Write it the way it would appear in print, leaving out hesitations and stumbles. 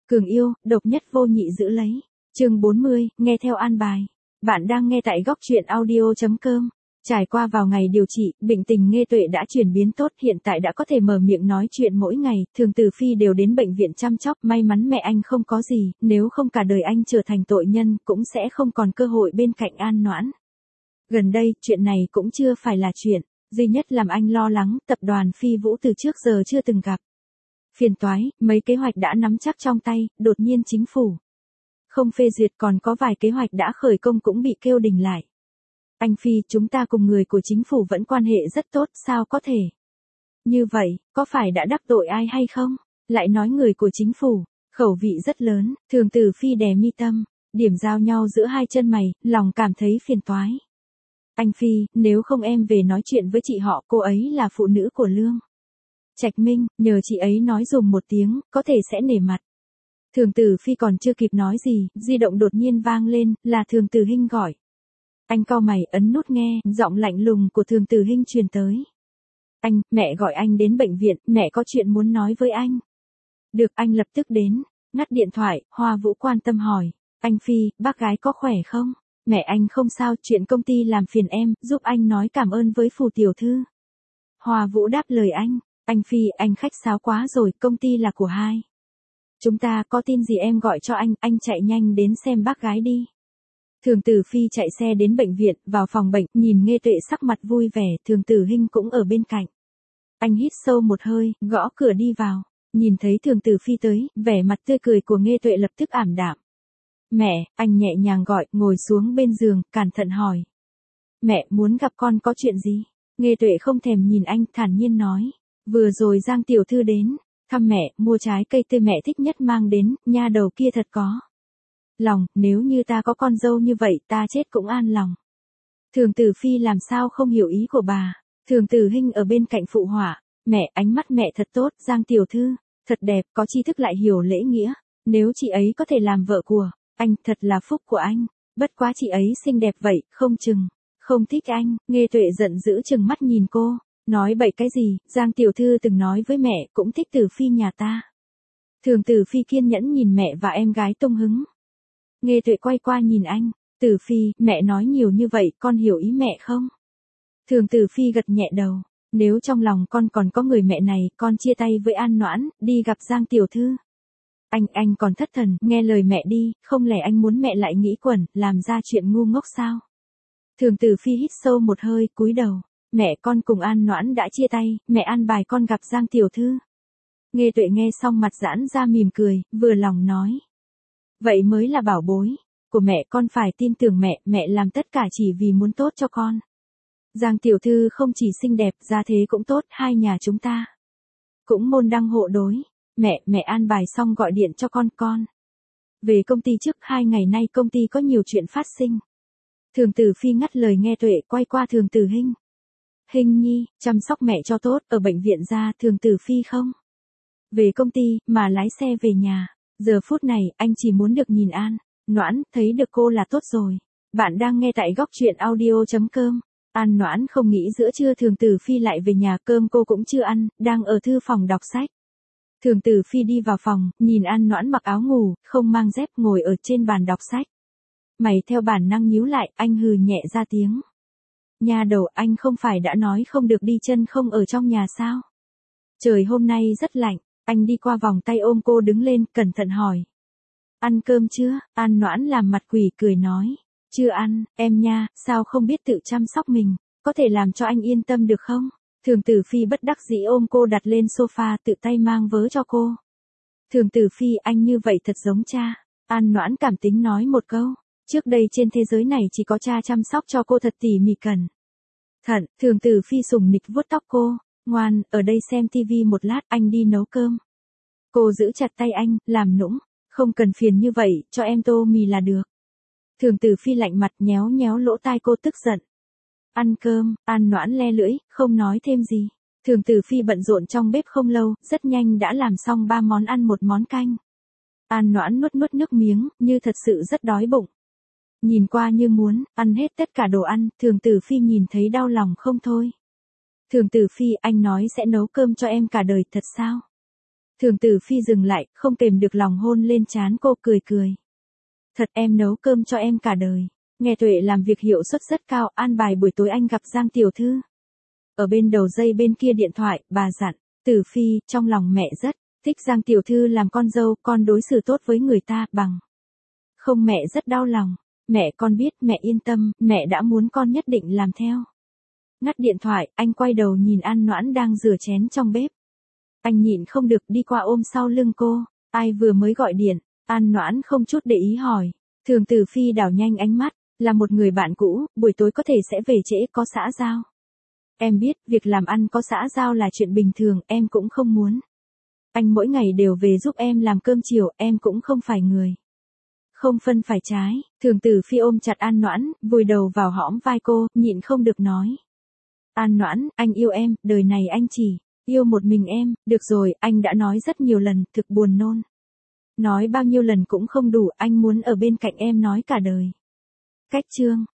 Cường yêu, độc nhất vô nhị giữ lấy. Chương 40, nghe theo an bài. Bạn đang nghe tại góc truyện audio.com. Trải qua vào ngày điều trị, bệnh tình Nghê Tuệ đã chuyển biến tốt, hiện tại đã có thể mở miệng nói chuyện mỗi ngày, Thường Tử Phi đều đến bệnh viện chăm sóc, may mắn mẹ anh không có gì, nếu không cả đời anh trở thành tội nhân, cũng sẽ không còn cơ hội bên cạnh An Noãn. Gần đây, chuyện này cũng chưa phải là chuyện duy nhất làm anh lo lắng, tập đoàn Phi Vũ từ trước giờ chưa từng gặp phiền toái, mấy kế hoạch đã nắm chắc trong tay, đột nhiên chính phủ không phê duyệt, còn có vài kế hoạch đã khởi công cũng bị kêu đình lại. Anh Phi, chúng ta cùng người của chính phủ vẫn quan hệ rất tốt, sao có thể như vậy, có phải đã đắc tội ai hay không? Lại nói người của chính phủ, khẩu vị rất lớn, Thường Tử Phi đè mi tâm, điểm giao nhau giữa hai chân mày, lòng cảm thấy phiền toái. Anh Phi, nếu không em về nói chuyện với chị họ, cô ấy là phụ nữ của Lương Trạch Minh, nhờ chị ấy nói dùm một tiếng, có thể sẽ nể mặt. Thường Tử Phi còn chưa kịp nói gì, di động đột nhiên vang lên, là Thường Tử Hinh gọi. Anh cau mày ấn nút nghe, giọng lạnh lùng của Thường Tử Hinh truyền tới. Anh, mẹ gọi anh đến bệnh viện, mẹ có chuyện muốn nói với anh. Được, anh lập tức đến. Ngắt điện thoại, Hoa Vũ quan tâm hỏi. Anh Phi, bác gái có khỏe không? Mẹ anh không sao, chuyện công ty làm phiền em, giúp anh nói cảm ơn với Phù tiểu thư. Hoa Vũ đáp lời anh. Anh Phi, anh khách sáo quá rồi, công ty là của hai chúng ta, có tin gì em gọi cho anh chạy nhanh đến xem bác gái đi. Thường Tử Phi chạy xe đến bệnh viện, vào phòng bệnh, nhìn Nghê Tuệ sắc mặt vui vẻ, Thường Tử Hinh cũng ở bên cạnh. Anh hít sâu một hơi, gõ cửa đi vào, nhìn thấy Thường Tử Phi tới, vẻ mặt tươi cười của Nghê Tuệ lập tức ảm đạm. Mẹ, anh nhẹ nhàng gọi, ngồi xuống bên giường, cẩn thận hỏi. Mẹ, muốn gặp con có chuyện gì? Nghê Tuệ không thèm nhìn anh, thản nhiên nói. Vừa rồi Giang tiểu thư đến thăm mẹ, mua trái cây tươi mẹ thích nhất mang đến, nha đầu kia thật có lòng, nếu như ta có con dâu như vậy ta chết cũng an lòng. Thường Tử Phi làm sao không hiểu ý của bà. Thường Tử Hinh ở bên cạnh phụ họa. Mẹ, ánh mắt mẹ thật tốt, Giang tiểu thư thật đẹp, có tri thức lại hiểu lễ nghĩa, nếu chị ấy có thể làm vợ của anh, thật là phúc của anh. Bất quá chị ấy xinh đẹp vậy, không chừng không thích anh. Nghê Tuệ giận dữ trừng mắt nhìn cô. Nói bậy cái gì, Giang tiểu thư từng nói với mẹ cũng thích Tử Phi nhà ta. Thường Tử Phi kiên nhẫn nhìn mẹ và em gái tung hứng. Nghê Tuệ quay qua nhìn anh. Tử Phi, mẹ nói nhiều như vậy, con hiểu ý mẹ không? Thường Tử Phi gật nhẹ đầu. Nếu trong lòng con còn có người mẹ này, con chia tay với An Noãn, đi gặp Giang tiểu thư. Anh còn thất thần, nghe lời mẹ đi, không lẽ anh muốn mẹ lại nghĩ quẩn, làm ra chuyện ngu ngốc sao? Thường Tử Phi hít sâu một hơi, cúi đầu. Mẹ, con cùng An Noãn đã chia tay, mẹ an bài con gặp Giang tiểu thư. Nghê Tuệ nghe xong mặt giãn ra mỉm cười, vừa lòng nói. Vậy mới là bảo bối của mẹ, con phải tin tưởng mẹ làm tất cả chỉ vì muốn tốt cho con. Giang tiểu thư không chỉ xinh đẹp, gia thế cũng tốt, hai nhà chúng ta cũng môn đăng hộ đối. Mẹ an bài xong gọi điện cho con. Về công ty trước, 2 ngày nay công ty có nhiều chuyện phát sinh. Thường Tử Phi ngắt lời Nghê Tuệ, quay qua Thường Tử Hinh. Hinh nhi, chăm sóc mẹ cho tốt, ở bệnh viện ra, Thường Tử Phi không về công ty, mà lái xe về nhà. Giờ phút này, anh chỉ muốn được nhìn An Noãn, thấy được cô là tốt rồi. Bạn đang nghe tại góc truyện audio.com. An Noãn không nghĩ giữa trưa Thường Tử Phi lại về nhà, cơm cô cũng chưa ăn, đang ở thư phòng đọc sách. Thường Tử Phi đi vào phòng, nhìn An Noãn mặc áo ngủ, không mang dép, ngồi ở trên bàn đọc sách. Mày theo bản năng nhíu lại, anh hừ nhẹ ra tiếng. Nha đầu, anh không phải đã nói không được đi chân không ở trong nhà sao? Trời hôm nay rất lạnh. Anh đi qua vòng tay ôm cô đứng lên, cẩn thận hỏi. Ăn cơm chưa? An Noãn làm mặt quỷ cười nói. Chưa ăn, em nha, sao không biết tự chăm sóc mình, có thể làm cho anh yên tâm được không? Thường Tử Phi bất đắc dĩ ôm cô đặt lên sofa, tự tay mang vớ cho cô. Thường Tử Phi, anh như vậy thật giống cha. An Noãn cảm tính nói một câu. Trước đây trên thế giới này chỉ có cha chăm sóc cho cô thật tỉ mỉ cẩn thận. Thường Tử Phi sủng nịch vuốt tóc cô. Ngoan, ở đây xem tivi một lát, anh đi nấu cơm. Cô giữ chặt tay anh, làm nũng. Không cần phiền như vậy, cho em tô mì là được. Thường Tử Phi lạnh mặt, nhéo nhéo lỗ tai cô tức giận. Ăn cơm. An Noãn le lưỡi, không nói thêm gì. Thường Tử Phi bận rộn trong bếp không lâu, rất nhanh đã làm xong 3 món ăn, 1 món canh. An Noãn nuốt nước miếng, như thật sự rất đói bụng. Nhìn qua như muốn ăn hết tất cả đồ ăn, Thường Tử Phi nhìn thấy đau lòng không thôi. Thường Tử Phi, anh nói sẽ nấu cơm cho em cả đời, thật sao? Thường Tử Phi dừng lại, không kềm được lòng hôn lên trán cô, cười cười. Thật, em nấu cơm cho em cả đời. Nghe Tuệ làm việc hiệu suất rất cao, an bài buổi tối anh gặp Giang tiểu thư. Ở bên đầu dây bên kia điện thoại, bà dặn, Tử Phi, trong lòng mẹ rất thích Giang tiểu thư làm con dâu, con đối xử tốt với người ta, bằng không mẹ rất đau lòng. Mẹ con biết, mẹ yên tâm, mẹ đã muốn con nhất định làm theo. Ngắt điện thoại, anh quay đầu nhìn An Noãn đang rửa chén trong bếp. Anh nhịn không được đi qua ôm sau lưng cô. Ai vừa mới gọi điện? An Noãn không chút để ý hỏi. Thường Tử Phi đảo nhanh ánh mắt, là một người bạn cũ, buổi tối có thể sẽ về trễ, có xã giao. Em biết, việc làm ăn có xã giao là chuyện bình thường, em cũng không muốn. Anh mỗi ngày đều về giúp em làm cơm chiều, em cũng không phải người không phân phải trái. Thường Tử Phi ôm chặt An Noãn, vùi đầu vào hõm vai cô, nhịn không được nói. An Noãn, anh yêu em, đời này anh chỉ yêu một mình em. Được rồi, anh đã nói rất nhiều lần, thực buồn nôn. Nói bao nhiêu lần cũng không đủ, anh muốn ở bên cạnh em nói cả đời. Cách chương